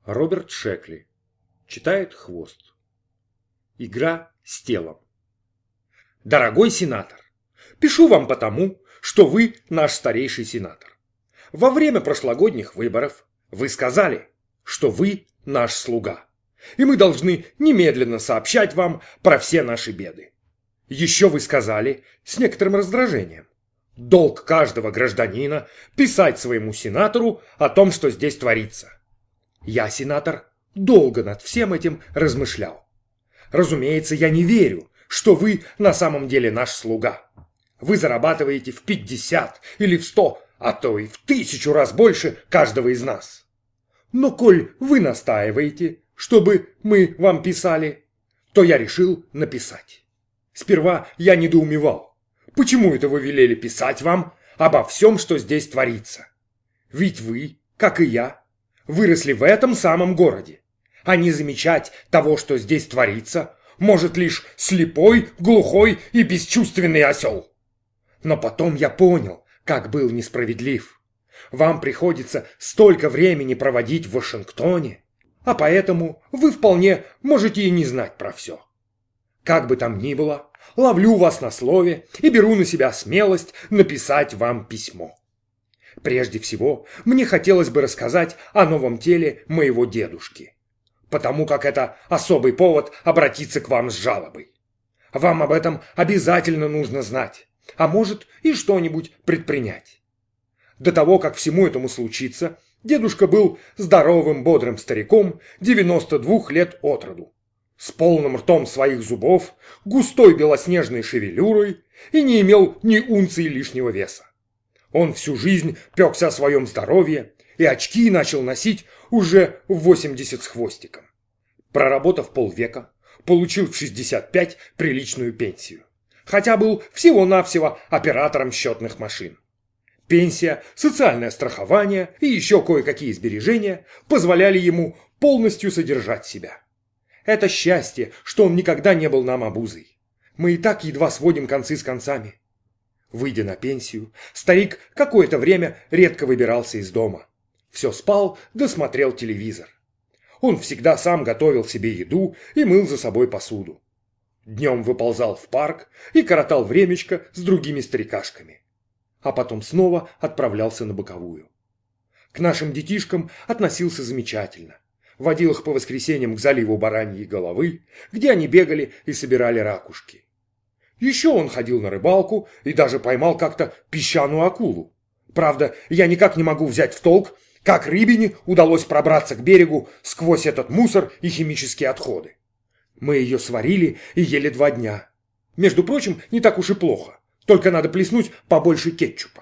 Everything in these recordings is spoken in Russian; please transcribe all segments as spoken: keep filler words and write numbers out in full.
Роберт Шекли. Читает Хвост. Игра с телом. Дорогой сенатор, пишу вам потому, что вы наш старейший сенатор. Во время прошлогодних выборов вы сказали, что вы наш слуга, и мы должны немедленно сообщать вам про все наши беды. Еще вы сказали с некоторым раздражением: долг каждого гражданина писать своему сенатору о том, что здесь творится. Я, сенатор, долго над всем этим размышлял. Разумеется, я не верю, что вы на самом деле наш слуга. Вы зарабатываете в пятьдесят или в сто, а то и в тысячу раз больше каждого из нас. Но коль вы настаиваете, чтобы мы вам писали, то я решил написать. Сперва я недоумевал, почему это вы велели писать вам обо всем, что здесь творится. Ведь вы, как и я, выросли в этом самом городе, а не замечать того, что здесь творится, может лишь слепой, глухой и бесчувственный осел. Но потом я понял, как был несправедлив. Вам приходится столько времени проводить в Вашингтоне, а поэтому вы вполне можете и не знать про все. Как бы там ни было, ловлю вас на слове и беру на себя смелость написать вам письмо. Прежде всего, мне хотелось бы рассказать о новом теле моего дедушки, потому как это особый повод обратиться к вам с жалобой. Вам об этом обязательно нужно знать, а может и что-нибудь предпринять. До того, как всему этому случиться, дедушка был здоровым, бодрым стариком девяноста двух лет от роду, с полным ртом своих зубов, густой белоснежной шевелюрой и не имел ни унции лишнего веса. Он всю жизнь пекся о своем здоровье и очки начал носить уже в восемьдесят с хвостиком. Проработав полвека, получил в шестьдесят пять приличную пенсию, хотя был всего-навсего оператором счетных машин. Пенсия, социальное страхование и еще кое-какие сбережения позволяли ему полностью содержать себя. Это счастье, что он никогда не был нам обузой. Мы и так едва сводим концы с концами. Выйдя на пенсию, старик какое-то время редко выбирался из дома. Все спал да смотрел телевизор. Он всегда сам готовил себе еду и мыл за собой посуду. Днем выползал в парк и коротал времечко с другими старикашками. А потом снова отправлялся на боковую. К нашим детишкам относился замечательно. Водил их по воскресеньям к заливу Бараньей Головы, где они бегали и собирали ракушки. Еще он ходил на рыбалку и даже поймал как-то песчаную акулу. Правда, я никак не могу взять в толк, как рыбине удалось пробраться к берегу сквозь этот мусор и химические отходы. Мы ее сварили и ели два дня. Между прочим, не так уж и плохо, только надо плеснуть побольше кетчупа.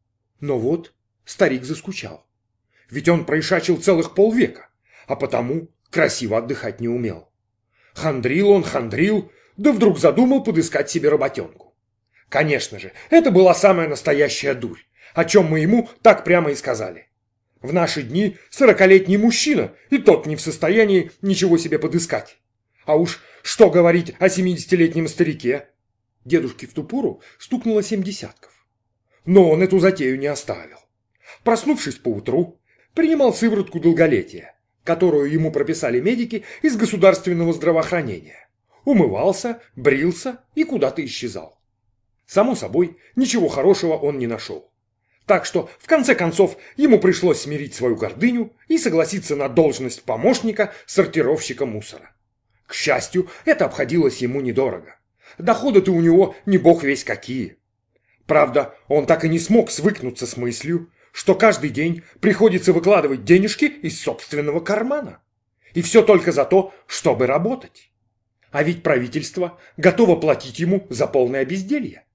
Но вот старик заскучал. Ведь он проишачил целых полвека, а потому красиво отдыхать не умел. Хандрил он, хандрил, да вдруг задумал подыскать себе работенку. Конечно же, это была самая настоящая дурь, о чем мы ему так прямо и сказали. В наши дни сорокалетний мужчина и тот не в состоянии ничего себе подыскать. А уж что говорить о семидесятилетнем старике? Дедушке в ту пору стукнуло семь десятков. Но он эту затею не оставил. Проснувшись поутру, принимал сыворотку долголетия, которую ему прописали медики из государственного здравоохранения. Умывался, брился и куда-то исчезал. Само собой, ничего хорошего он не нашел. Так что, в конце концов, ему пришлось смирить свою гордыню и согласиться на должность помощника сортировщика мусора. К счастью, это обходилось ему недорого. Доходы-то у него не бог весть какие. Правда, он так и не смог свыкнуться с мыслью, что каждый день приходится выкладывать денежки из собственного кармана. И все только за то, чтобы работать. А ведь правительство готово платить ему за полное безделье.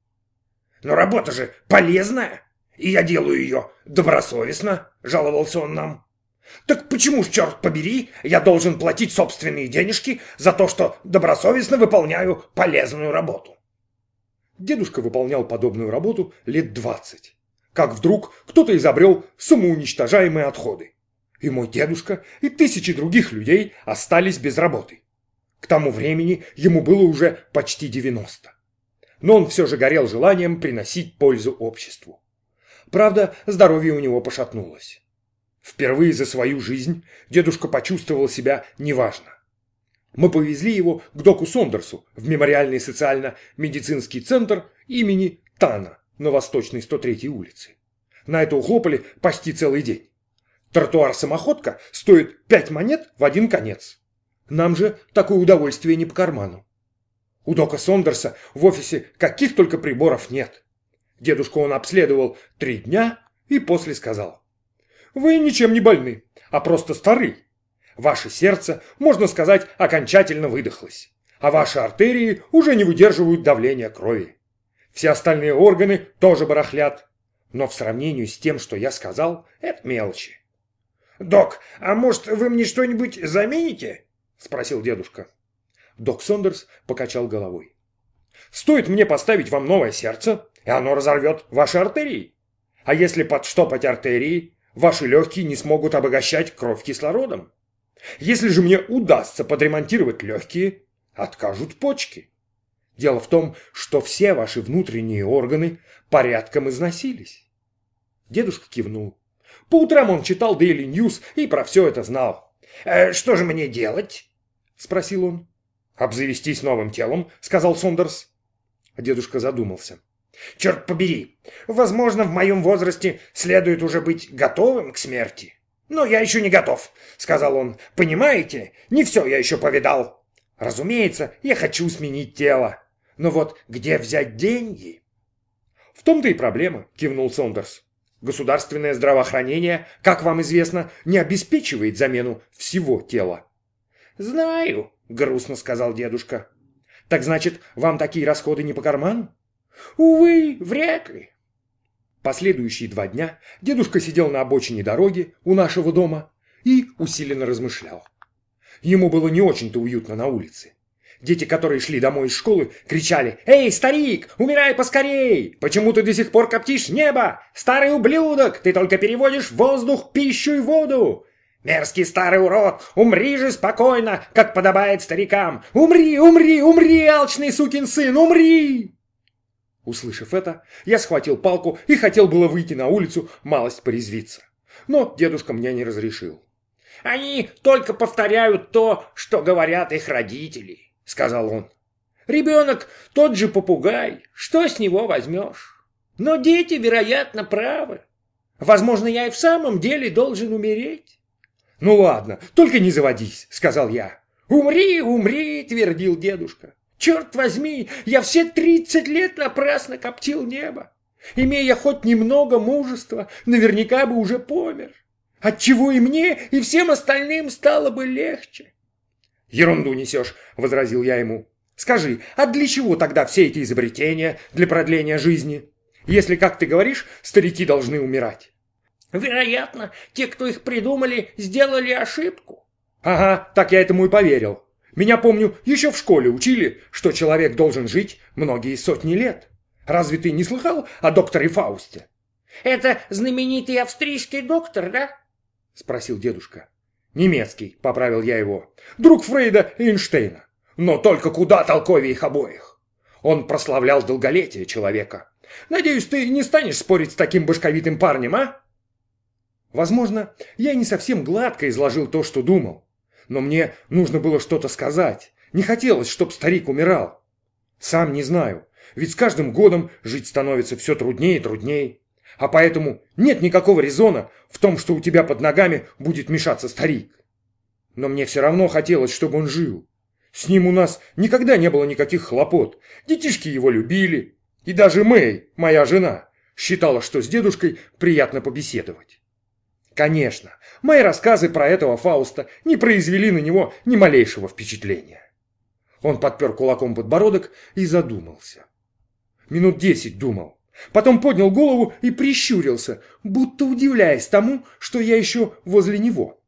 Но работа же полезная, и я делаю ее добросовестно, жаловался он нам. Так почему ж, черт побери, я должен платить собственные денежки за то, что добросовестно выполняю полезную работу? Дедушка выполнял подобную работу лет двадцать, как вдруг кто-то изобрел самоуничтожаемые отходы. И мой дедушка, и тысячи других людей остались без работы. К тому времени ему было уже почти девяносто. Но он все же горел желанием приносить пользу обществу. Правда, здоровье у него пошатнулось. Впервые за свою жизнь дедушка почувствовал себя неважно. Мы повезли его к доку Сондерсу в мемориальный социально-медицинский центр имени Тана на Восточной сто третьей улице. На это ухлопали почти целый день. Тротуар-самоходка стоит пять монет в один конец. Нам же такое удовольствие не по карману. У дока Сондерса в офисе каких только приборов нет. Дедушку он обследовал три дня и после сказал: «Вы ничем не больны, а просто стары. Ваше сердце, можно сказать, окончательно выдохлось, а ваши артерии уже не выдерживают давления крови. Все остальные органы тоже барахлят, но в сравнении с тем, что я сказал, это мелочи». «Док, а может, вы мне что-нибудь замените?» – спросил дедушка. Док Сондерс покачал головой. «Стоит мне поставить вам новое сердце, и оно разорвет ваши артерии. А если подштопать артерии, ваши легкие не смогут обогащать кровь кислородом. Если же мне удастся подремонтировать легкие, откажут почки. Дело в том, что все ваши внутренние органы порядком износились». Дедушка кивнул. По утрам он читал Daily News и про все это знал. «Э, «Что же мне делать?» – спросил он. «Обзавестись новым телом», – сказал Сондерс. Дедушка задумался. «Черт побери, возможно, в моем возрасте следует уже быть готовым к смерти. Но я еще не готов», — сказал он. «Понимаете, не все я еще повидал. Разумеется, я хочу сменить тело. Но вот где взять деньги?» «В том-то и проблема», — кивнул Сондерс. «Государственное здравоохранение, как вам известно, не обеспечивает замену всего тела». «Знаю», — грустно сказал дедушка. «Так значит, вам такие расходы не по карману?» «Увы, вряд ли». Последующие два дня дедушка сидел на обочине дороги у нашего дома и усиленно размышлял. Ему было не очень-то уютно на улице. Дети, которые шли домой из школы, кричали: «Эй, старик, умирай поскорей! Почему ты до сих пор коптишь небо? Старый ублюдок, ты только переводишь в воздух пищу и воду! Мерзкий старый урод, умри же спокойно, как подобает старикам! Умри, умри, умри, алчный сукин сын, умри!» Услышав это, я схватил палку и хотел было выйти на улицу малость порезвиться. Но дедушка мне не разрешил. «Они только повторяют то, что говорят их родители», — сказал он. «Ребенок тот же попугай, что с него возьмешь? Но дети, вероятно, правы. Возможно, я и в самом деле должен умереть». «Ну ладно, только не заводись», — сказал я. «Умри, умри», — твердил дедушка. «Черт возьми, я все тридцать лет напрасно коптил небо. Имея хоть немного мужества, наверняка бы уже помер. Отчего и мне, и всем остальным стало бы легче». «Ерунду несешь», — возразил я ему. «Скажи, а для чего тогда все эти изобретения для продления жизни? Если, как ты говоришь, старики должны умирать». «Вероятно, те, кто их придумали, сделали ошибку». «Ага, так я этому и поверил. Меня, помню, еще в школе учили, что человек должен жить многие сотни лет. Разве ты не слыхал о докторе Фаусте?» «Это знаменитый австрийский доктор, да?» — спросил дедушка. «Немецкий», — поправил я его. «Друг Фрейда и Эйнштейна. Но только куда толковее их обоих. Он прославлял долголетие человека. Надеюсь, ты не станешь спорить с таким башковитым парнем, а?» Возможно, я не совсем гладко изложил то, что думал. Но мне нужно было что-то сказать. Не хотелось, чтоб старик умирал. Сам не знаю, ведь с каждым годом жить становится все труднее и труднее. А поэтому нет никакого резона в том, что у тебя под ногами будет мешаться старик. Но мне все равно хотелось, чтобы он жил. С ним у нас никогда не было никаких хлопот. Детишки его любили. И даже Мэй, моя жена, считала, что с дедушкой приятно побеседовать. Конечно, мои рассказы про этого Фауста не произвели на него ни малейшего впечатления. Он подпер кулаком подбородок и задумался. Минут десять думал. Потом поднял голову и прищурился, будто удивляясь тому, что я еще возле него.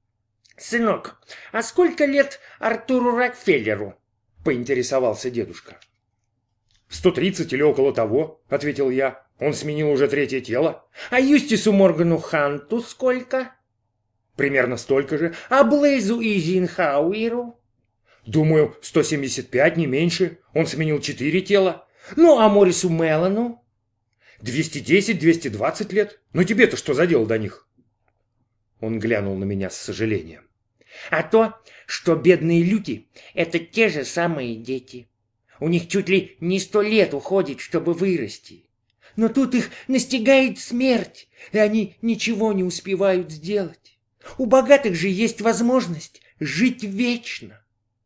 «Сынок, а сколько лет Артуру Рокфеллеру?» — поинтересовался дедушка. «Сто тридцать или около того», — ответил я. «Он сменил уже третье тело». «А Юстису Моргану Ханту сколько?» «Примерно столько же». «А Блейзу Эйзенхауэру?» «Думаю, сто семьдесят пять, не меньше. Он сменил четыре тела». «Ну, а Морису Мелану?» двести десять, двести двадцать лет. Но тебе-то что за дело до них?» Он глянул на меня с сожалением. А то, что бедные люди – это те же самые дети. У них чуть ли не сто лет уходит, чтобы вырасти. Но тут их настигает смерть, и они ничего не успевают сделать. У богатых же есть возможность жить вечно.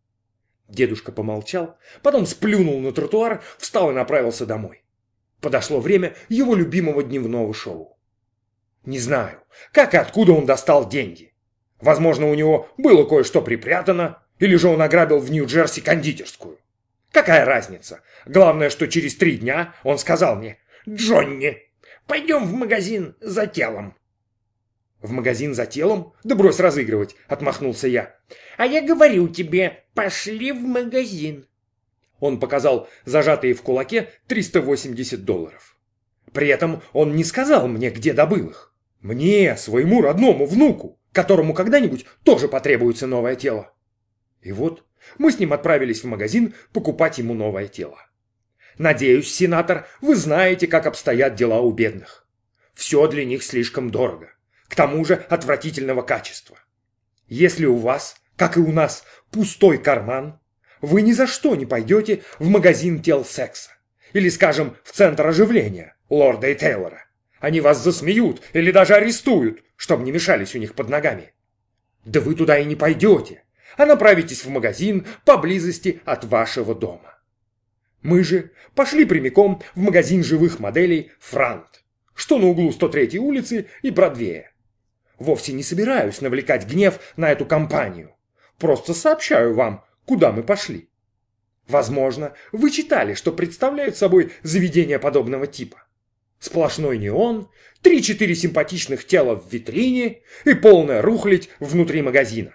Дедушка помолчал, потом сплюнул на тротуар, встал и направился домой. Подошло время его любимого дневного шоу. Не знаю, как и откуда он достал деньги. Возможно, у него было кое-что припрятано, или же он ограбил в Нью-Джерси кондитерскую. Какая разница? Главное, что через три дня он сказал мне: «Джонни, пойдем в магазин за телом». «В магазин за телом? Да брось разыгрывать», — отмахнулся я. «А я говорю тебе, пошли в магазин». Он показал зажатые в кулаке триста восемьдесят долларов. При этом он не сказал мне, где добыл их. Мне, своему родному внуку, которому когда-нибудь тоже потребуется новое тело. И вот мы с ним отправились в магазин покупать ему новое тело. Надеюсь, сенатор, вы знаете, как обстоят дела у бедных. Все для них слишком дорого. К тому же отвратительного качества. Если у вас, как и у нас, пустой карман, вы ни за что не пойдете в магазин тел секса. Или, скажем, в центр оживления Лорда и Тейлора. Они вас засмеют или даже арестуют, чтобы не мешались у них под ногами. Да вы туда и не пойдете, а направитесь в магазин поблизости от вашего дома. Мы же пошли прямиком в магазин живых моделей «Франт», что на углу сто третьей улицы и Бродвея. Вовсе не собираюсь навлекать гнев на эту компанию. Просто сообщаю вам, куда мы пошли. Возможно, вы читали, что представляют собой заведения подобного типа. Сплошной неон, три-четыре симпатичных тела в витрине и полная рухлядь внутри магазина.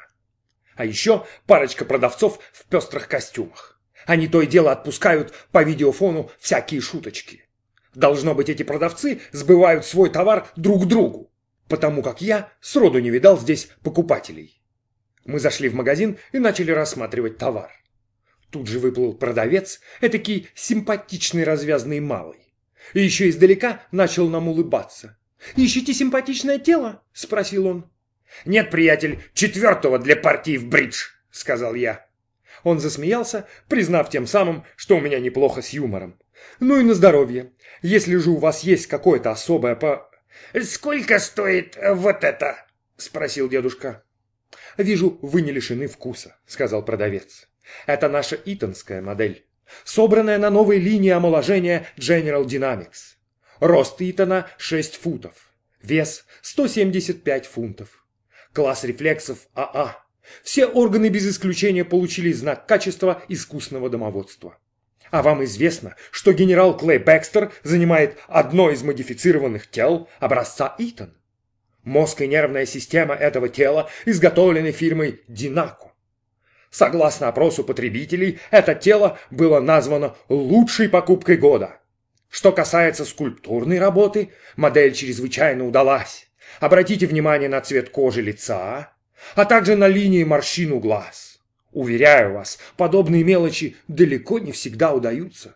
А еще парочка продавцов в пестрых костюмах. Они то и дело отпускают по видеофону всякие шуточки. Должно быть, эти продавцы сбывают свой товар друг другу, потому как я сроду не видал здесь покупателей. Мы зашли в магазин и начали рассматривать товар. Тут же выплыл продавец, этакий симпатичный развязный малый. И еще издалека начал нам улыбаться. «Ищите симпатичное тело?» – спросил он. «Нет, приятель, четвертого для партии в бридж», – сказал я. Он засмеялся, признав тем самым, что у меня неплохо с юмором. «Ну и на здоровье. Если же у вас есть какое-то особое по...» «Сколько стоит вот это?» – спросил дедушка. «Вижу, вы не лишены вкуса», – сказал продавец. «Это наша итонская модель, собранная на новой линии омоложения General Dynamics. Рост Итона шесть футов, вес сто семьдесят пять фунтов. Класс рефлексов АА. Все органы без исключения получили знак качества искусного домоводства. А вам известно, что генерал Клей Бэкстер занимает одно из модифицированных тел образца Итон? Мозг и нервная система этого тела изготовлены фирмой Динако. Согласно опросу потребителей, это тело было названо лучшей покупкой года. Что касается скульптурной работы, модель чрезвычайно удалась. Обратите внимание на цвет кожи лица, а также на линии морщин у глаз. Уверяю вас, подобные мелочи далеко не всегда удаются.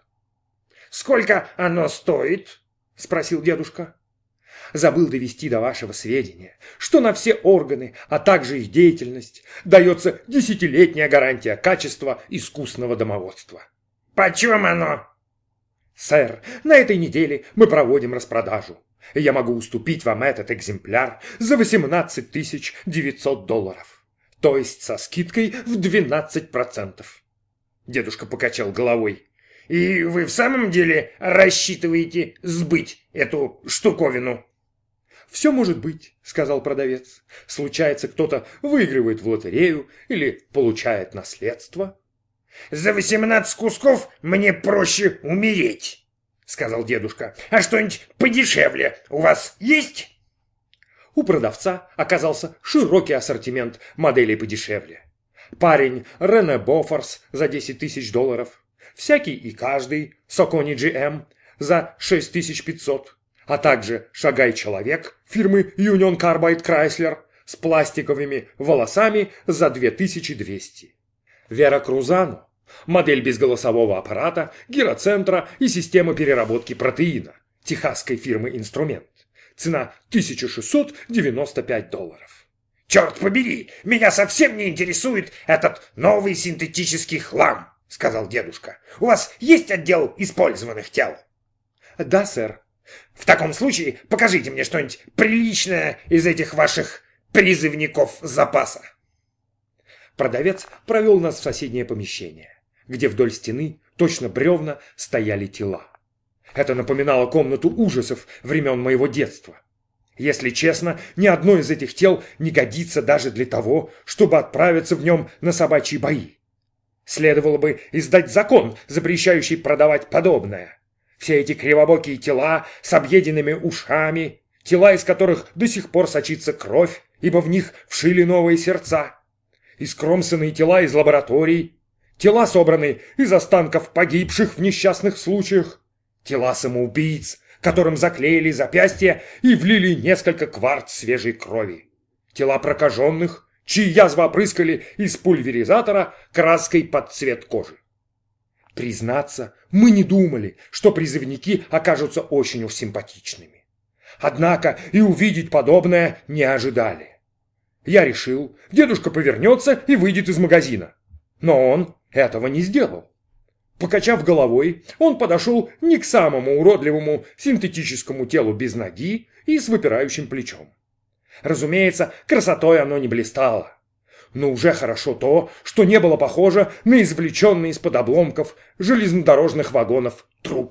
«Сколько оно стоит?» – спросил дедушка. Забыл довести до вашего сведения, что на все органы, а также их деятельность, дается десятилетняя гарантия качества искусного домоводства. «Почем оно?» «Сэр, на этой неделе мы проводим распродажу. Я могу уступить вам этот экземпляр за восемнадцать тысяч девятьсот долларов, то есть со скидкой в двенадцать процентов». Дедушка покачал головой. «И вы в самом деле рассчитываете сбыть эту штуковину?» «Все может быть», — сказал продавец. «Случается, кто-то выигрывает в лотерею или получает наследство». «За восемнадцать кусков мне проще умереть», — сказал дедушка. «А что-нибудь подешевле у вас есть?» У продавца оказался широкий ассортимент моделей подешевле. Парень Рене Бофорс за десять тысяч долларов, всякий и каждый Сокони джи эм за шесть тысяч пятьсот, а также Шагай-человек фирмы Union Carbide Chrysler с пластиковыми волосами за две тысячи двести. Вера Крузано, модель без голосового аппарата, гироцентра и системы переработки протеина техасской фирмы «Инструмент». Цена тысяча шестьсот девяносто пять долларов. «Черт побери, меня совсем не интересует этот новый синтетический хлам», — сказал дедушка. «У вас есть отдел использованных тел?» «Да, сэр». «В таком случае покажите мне что-нибудь приличное из этих ваших призывников запаса». Продавец провел нас в соседнее помещение, где вдоль стены, точно бревна, стояли тела. Это напоминало комнату ужасов времен моего детства. Если честно, ни одно из этих тел не годится даже для того, чтобы отправиться в нем на собачьи бои. Следовало бы издать закон, запрещающий продавать подобное. Все эти кривобокие тела с объеденными ушами, тела, из которых до сих пор сочится кровь, ибо в них вшили новые сердца, искромсанные тела из лабораторий, тела, собранные из останков погибших в несчастных случаях, тела самоубийц, которым заклеили запястья и влили несколько кварт свежей крови, тела прокаженных, чьи язвы опрыскали из пульверизатора краской под цвет кожи. Признаться, мы не думали, что призывники окажутся очень уж симпатичными. Однако и увидеть подобное не ожидали. Я решил, дедушка повернется и выйдет из магазина. Но он этого не сделал. Покачав головой, он подошел не к самому уродливому синтетическому телу без ноги и с выпирающим плечом. Разумеется, красотой оно не блистало. Но уже хорошо то, что не было похоже на извлеченный из-под обломков железнодорожных вагонов труп.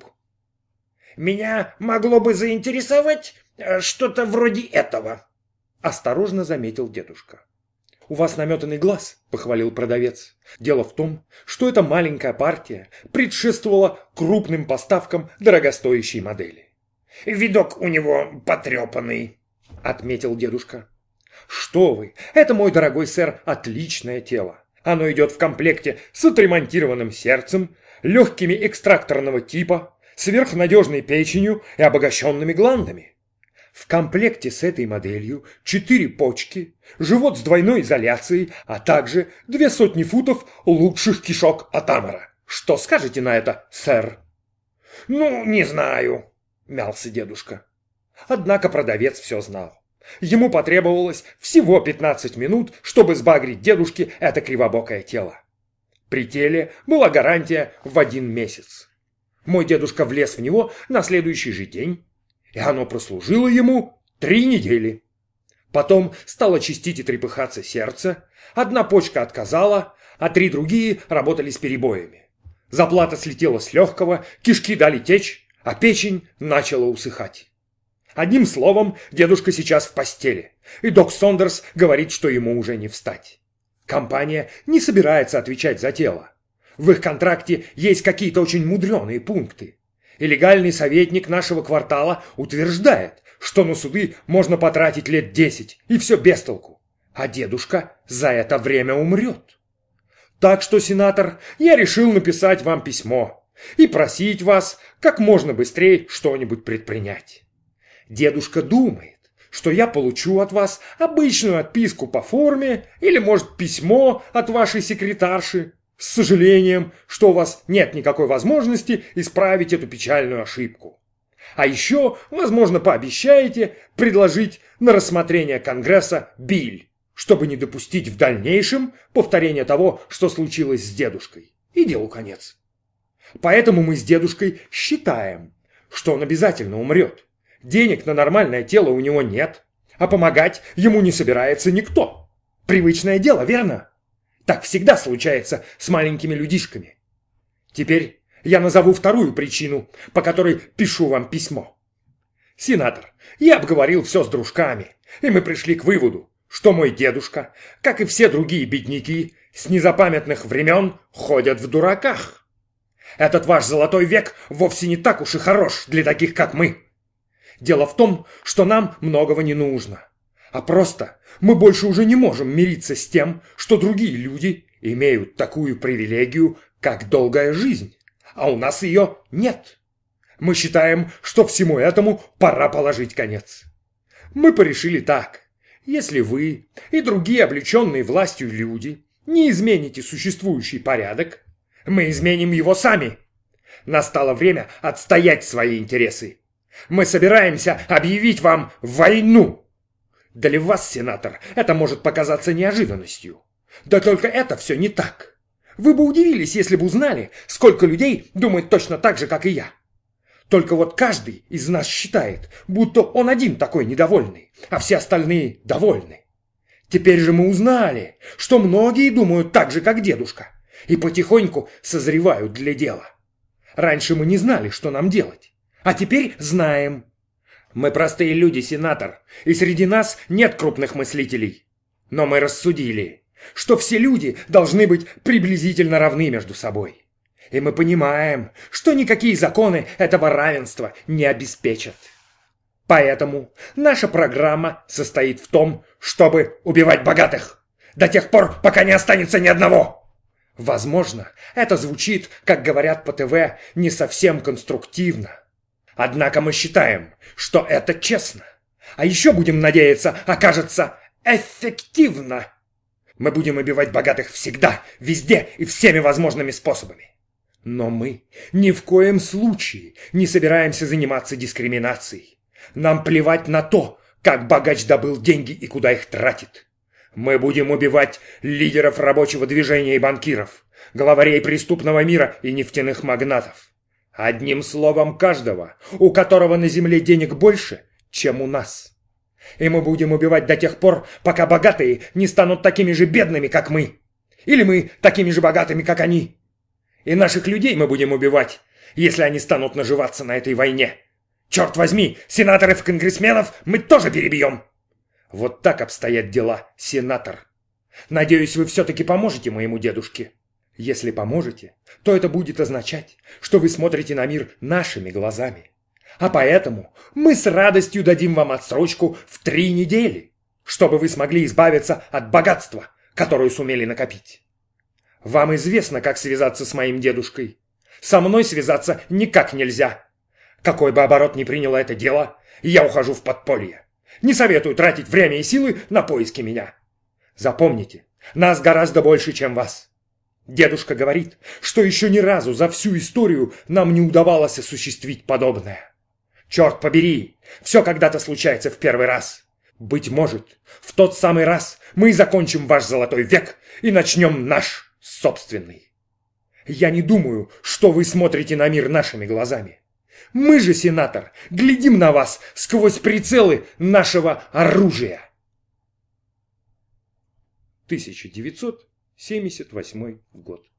«Меня могло бы заинтересовать что-то вроде этого», — осторожно заметил дедушка. «У вас наметанный глаз», — похвалил продавец. «Дело в том, что эта маленькая партия предшествовала крупным поставкам дорогостоящей модели». «Видок у него потрепанный», — отметил дедушка. «Что вы! Это, мой дорогой сэр, отличное тело. Оно идет в комплекте с отремонтированным сердцем, легкими экстракторного типа, сверхнадежной печенью и обогащенными гландами. В комплекте с этой моделью четыре почки, живот с двойной изоляцией, а также две сотни футов лучших кишок от Амара. Что скажете на это, сэр?» «Ну, не знаю», — мялся дедушка. Однако продавец все знал. Ему потребовалось всего пятнадцать минут, чтобы сбагрить дедушке это кривобокое тело. При теле была гарантия в один месяц. Мой дедушка влез в него на следующий же день, и оно прослужило ему три недели. Потом стало чистить и трепыхаться сердце, одна почка отказала, а три другие работали с перебоями. Заплата слетела с легкого, кишки дали течь, а печень начала усыхать. Одним словом, дедушка сейчас в постели, и док Сондерс говорит, что ему уже не встать. Компания не собирается отвечать за тело. В их контракте есть какие-то очень мудреные пункты. И легальный советник нашего квартала утверждает, что на суды можно потратить лет десять, и все без толку. А дедушка за это время умрет. Так что, сенатор, я решил написать вам письмо и просить вас как можно быстрее что-нибудь предпринять. Дедушка думает, что я получу от вас обычную отписку по форме или, может, письмо от вашей секретарши с сожалением, что у вас нет никакой возможности исправить эту печальную ошибку. А еще, возможно, пообещаете предложить на рассмотрение Конгресса биль, чтобы не допустить в дальнейшем повторения того, что случилось с дедушкой. И делу конец. Поэтому мы с дедушкой считаем, что он обязательно умрет. Денег на нормальное тело у него нет, а помогать ему не собирается никто. Привычное дело, верно? Так всегда случается с маленькими людишками. Теперь я назову вторую причину, по которой пишу вам письмо. Сенатор, я обговорил все с дружками, и мы пришли к выводу, что мой дедушка, как и все другие бедняки, с незапамятных времен ходят в дураках. Этот ваш золотой век вовсе не так уж и хорош для таких, как мы. Дело в том, что нам многого не нужно, а просто мы больше уже не можем мириться с тем, что другие люди имеют такую привилегию, как долгая жизнь, а у нас ее нет. Мы считаем, что всему этому пора положить конец. Мы порешили так: если вы и другие облеченные властью люди не измените существующий порядок, мы изменим его сами. Настало время отстоять свои интересы. Мы собираемся объявить вам войну. Для вас, сенатор, это может показаться неожиданностью. Да только это все не так. Вы бы удивились, если бы узнали, сколько людей думает точно так же, как и я. Только вот каждый из нас считает, будто он один такой недовольный, а все остальные довольны. Теперь же мы узнали, что многие думают так же, как дедушка, и потихоньку созревают для дела. Раньше мы не знали, что нам делать, а теперь знаем. Мы простые люди, сенатор, и среди нас нет крупных мыслителей. Но мы рассудили, что все люди должны быть приблизительно равны между собой. И мы понимаем, что никакие законы этого равенства не обеспечат. Поэтому наша программа состоит в том, чтобы убивать богатых до тех пор, пока не останется ни одного. Возможно, это звучит, как говорят по ТВ, не совсем конструктивно. Однако мы считаем, что это честно. А еще будем надеяться, окажется эффективно. Мы будем убивать богатых всегда, везде и всеми возможными способами. Но мы ни в коем случае не собираемся заниматься дискриминацией. Нам плевать на то, как богач добыл деньги и куда их тратит. Мы будем убивать лидеров рабочего движения и банкиров, главарей преступного мира и нефтяных магнатов. Одним словом, каждого, у которого на земле денег больше, чем у нас. И мы будем убивать до тех пор, пока богатые не станут такими же бедными, как мы. Или мы такими же богатыми, как они. И наших людей мы будем убивать, если они станут наживаться на этой войне. Черт возьми, сенаторов и конгрессменов мы тоже перебьем. Вот так обстоят дела, сенатор. Надеюсь, вы все-таки поможете моему дедушке. Если поможете, то это будет означать, что вы смотрите на мир нашими глазами. А поэтому мы с радостью дадим вам отсрочку в три недели, чтобы вы смогли избавиться от богатства, которое сумели накопить. Вам известно, как связаться с моим дедушкой. Со мной связаться никак нельзя. Какой бы оборот ни приняло это дело, я ухожу в подполье. Не советую тратить время и силы на поиски меня. Запомните, нас гораздо больше, чем вас. Дедушка говорит, что еще ни разу за всю историю нам не удавалось осуществить подобное. Черт побери, все когда-то случается в первый раз. Быть может, в тот самый раз мы и закончим ваш золотой век и начнем наш собственный. Я не думаю, что вы смотрите на мир нашими глазами. Мы же, сенатор, глядим на вас сквозь прицелы нашего оружия. тысяча девятьсот семьдесят восьмой год.